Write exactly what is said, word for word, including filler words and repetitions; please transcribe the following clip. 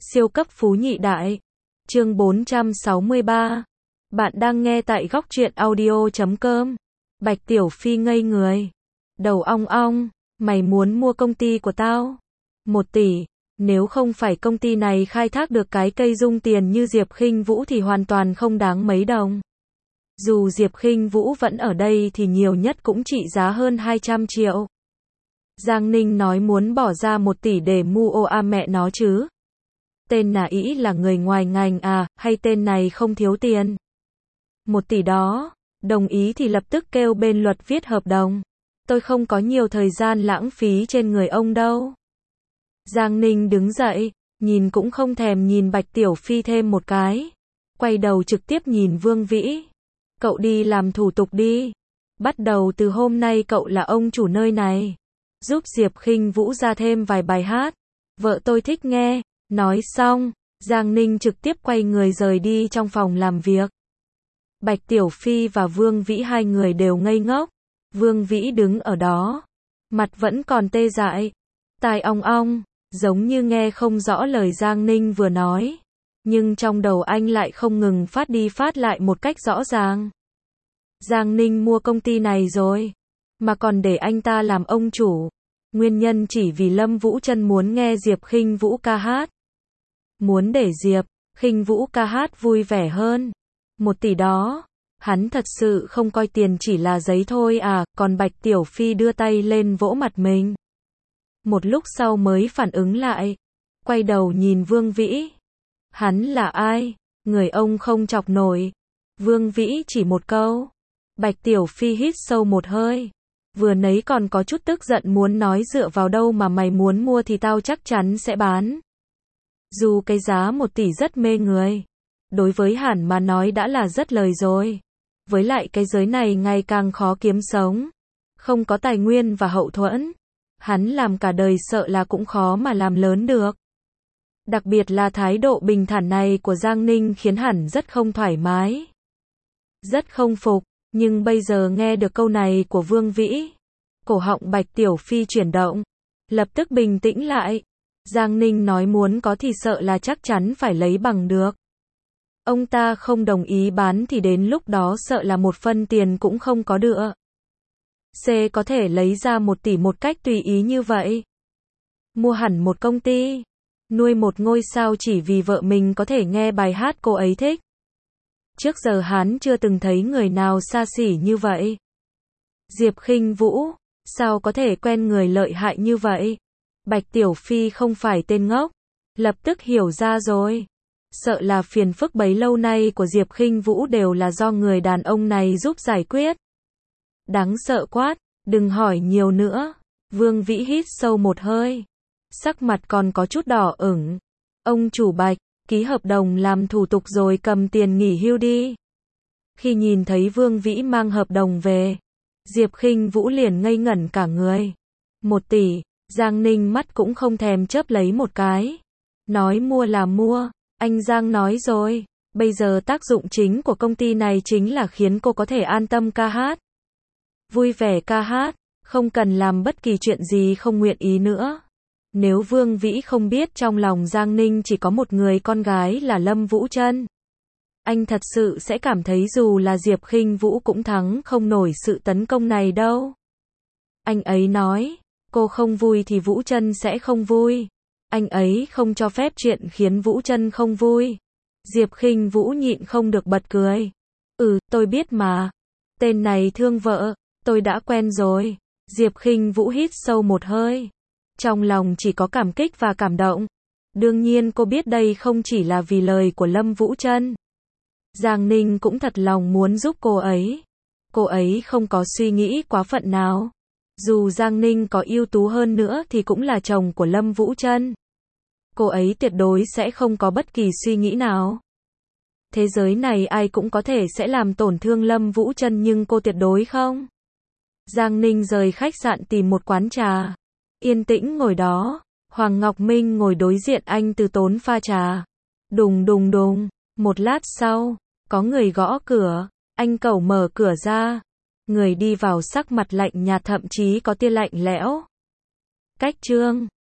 Siêu cấp phú nhị đại. Chương bốn trăm sáu mươi ba. Bạn đang nghe tại góc truyện audio chấm com. Bạch Tiểu Phi ngây người. Đầu ong ong, mày muốn mua công ty của tao? Một tỷ. Nếu không phải công ty này khai thác được cái cây dung tiền như Diệp Khinh Vũ thì hoàn toàn không đáng mấy đồng. Dù Diệp Khinh Vũ vẫn ở đây thì nhiều nhất cũng trị giá hơn hai trăm triệu. Giang Ninh nói muốn bỏ ra một tỷ để mua ô a mẹ nó chứ. Tên nà ĩ là người ngoài ngành à, hay tên này không thiếu tiền? Một tỷ đó, đồng ý thì lập tức kêu bên luật viết hợp đồng. Tôi không có nhiều thời gian lãng phí trên người ông đâu. Giang Ninh đứng dậy, nhìn cũng không thèm nhìn Bạch Tiểu Phi thêm một cái. Quay đầu trực tiếp nhìn Vương Vĩ. Cậu đi làm thủ tục đi. Bắt đầu từ hôm nay cậu là ông chủ nơi này. Giúp Diệp Khinh Vũ ra thêm vài bài hát. Vợ tôi thích nghe. Nói xong, Giang Ninh trực tiếp quay người rời đi trong phòng làm việc. Bạch Tiểu Phi và Vương Vĩ hai người đều ngây ngốc. Vương Vĩ đứng ở đó, mặt vẫn còn tê dại, tai ong ong, giống như nghe không rõ lời Giang Ninh vừa nói. Nhưng trong đầu anh lại không ngừng phát đi phát lại một cách rõ ràng. Giang Ninh mua công ty này rồi, mà còn để anh ta làm ông chủ. Nguyên nhân chỉ vì Lâm Vũ Trân muốn nghe Diệp Khinh Vũ ca hát. Muốn để Diệp Khinh Vũ ca hát vui vẻ hơn. Một tỷ đó, hắn thật sự không coi tiền chỉ là giấy thôi à, còn Bạch Tiểu Phi đưa tay lên vỗ mặt mình. Một lúc sau mới phản ứng lại, quay đầu nhìn Vương Vĩ. Hắn là ai? Người ông không chọc nổi. Vương Vĩ chỉ một câu. Bạch Tiểu Phi hít sâu một hơi. Vừa nấy còn có chút tức giận muốn nói dựa vào đâu mà mày muốn mua thì tao chắc chắn sẽ bán. Dù cái giá một tỷ rất mê người. Đối với Hàn mà nói đã là rất lời rồi. Với lại cái giới này ngày càng khó kiếm sống. Không có tài nguyên và hậu thuẫn. Hắn làm cả đời sợ là cũng khó mà làm lớn được. Đặc biệt là thái độ bình thản này của Giang Ninh khiến Hàn rất không thoải mái. Rất không phục, nhưng bây giờ nghe được câu này của Vương Vĩ. Cổ họng Bạch Tiểu Phi chuyển động. Lập tức bình tĩnh lại. Giang Ninh nói muốn có thì sợ là chắc chắn phải lấy bằng được. Ông ta không đồng ý bán thì đến lúc đó sợ là một phân tiền cũng không có được. C có thể lấy ra một tỷ một cách tùy ý như vậy. Mua hẳn một công ty. Nuôi một ngôi sao chỉ vì vợ mình có thể nghe bài hát cô ấy thích. Trước giờ hắn chưa từng thấy người nào xa xỉ như vậy. Diệp Khinh Vũ, sao có thể quen người lợi hại như vậy? Bạch Tiểu Phi không phải tên ngốc. Lập tức hiểu ra rồi. Sợ là phiền phức bấy lâu nay của Diệp Khinh Vũ đều là do người đàn ông này giúp giải quyết. Đáng sợ quát, đừng hỏi nhiều nữa. Vương Vĩ hít sâu một hơi. Sắc mặt còn có chút đỏ ửng. Ông chủ Bạch, ký hợp đồng làm thủ tục rồi cầm tiền nghỉ hưu đi. Khi nhìn thấy Vương Vĩ mang hợp đồng về, Diệp Khinh Vũ liền ngây ngẩn cả người. Một tỷ, Giang Ninh mắt cũng không thèm chớp lấy một cái. Nói mua là mua. Anh Giang nói rồi, bây giờ tác dụng chính của công ty này chính là khiến cô có thể an tâm ca hát. Vui vẻ ca hát, không cần làm bất kỳ chuyện gì không nguyện ý nữa. Nếu Vương Vĩ không biết trong lòng Giang Ninh chỉ có một người con gái là Lâm Vũ Trân, anh thật sự sẽ cảm thấy dù là Diệp Khinh Vũ cũng thắng không nổi sự tấn công này đâu. Anh ấy nói, cô không vui thì Vũ Trân sẽ không vui. Anh ấy không cho phép chuyện khiến Vũ Trân không vui. Diệp Khinh Vũ nhịn không được bật cười. Ừ, tôi biết mà. Tên này thương vợ, tôi đã quen rồi. Diệp Khinh Vũ hít sâu một hơi. Trong lòng chỉ có cảm kích và cảm động. Đương nhiên cô biết đây không chỉ là vì lời của Lâm Vũ Trân. Giang Ninh cũng thật lòng muốn giúp cô ấy. Cô ấy không có suy nghĩ quá phận nào. Dù Giang Ninh có ưu tú hơn nữa thì cũng là chồng của Lâm Vũ Trân. Cô ấy tuyệt đối sẽ không có bất kỳ suy nghĩ nào. Thế giới này ai cũng có thể sẽ làm tổn thương Lâm Vũ Trân nhưng cô tuyệt đối không. Giang Ninh rời khách sạn tìm một quán trà. Yên tĩnh ngồi đó. Hoàng Ngọc Minh ngồi đối diện anh từ tốn pha trà. Đùng đùng đùng. Một lát sau, có người gõ cửa. Anh cẩu mở cửa ra. Người đi vào sắc mặt lạnh nhạt thậm chí có tia lạnh lẽo. Cách Trương.